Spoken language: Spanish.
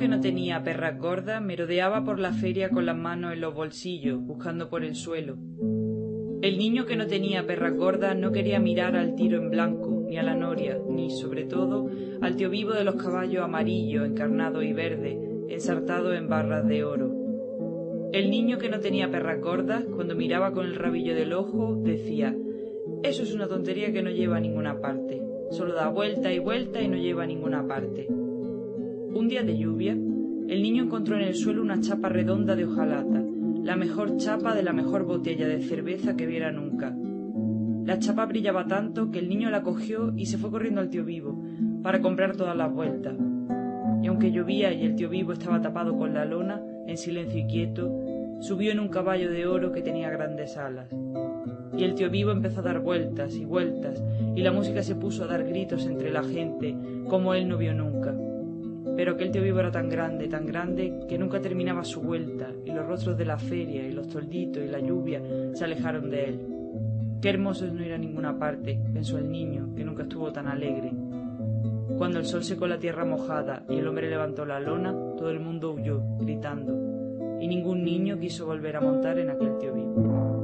que no tenía perras gordas merodeaba por la feria con las manos en los bolsillos, buscando por el suelo. El niño que no tenía perras gordas no quería mirar al tiro en blanco, ni a la noria, ni, sobre todo, al tío vivo de los caballos amarillos, encarnados y verdes, ensartados en barras de oro. El niño que no tenía perras gordas, cuando miraba con el rabillo del ojo, decía: «Eso es una tontería que no lleva a ninguna parte. Solo da vuelta y vuelta y no lleva a ninguna parte». Un día de lluvia, el niño encontró en el suelo una chapa redonda de hojalata, la mejor chapa de la mejor botella de cerveza que viera nunca. La chapa brillaba tanto que el niño la cogió y se fue corriendo al tío vivo para comprar todas las vueltas. Y aunque llovía y el tío vivo estaba tapado con la lona, en silencio y quieto, subió en un caballo de oro que tenía grandes alas. Y el tío vivo empezó a dar vueltas y vueltas, y la música se puso a dar gritos entre la gente, como él no vio nunca. Pero aquel tío vivo era tan grande, que nunca terminaba su vuelta, y los rostros de la feria, y los tolditos, y la lluvia se alejaron de él. Qué hermoso es no ir a ninguna parte, pensó el niño, que nunca estuvo tan alegre. Cuando el sol secó la tierra mojada y el hombre levantó la lona, todo el mundo huyó, gritando, y ningún niño quiso volver a montar en aquel tío vivo.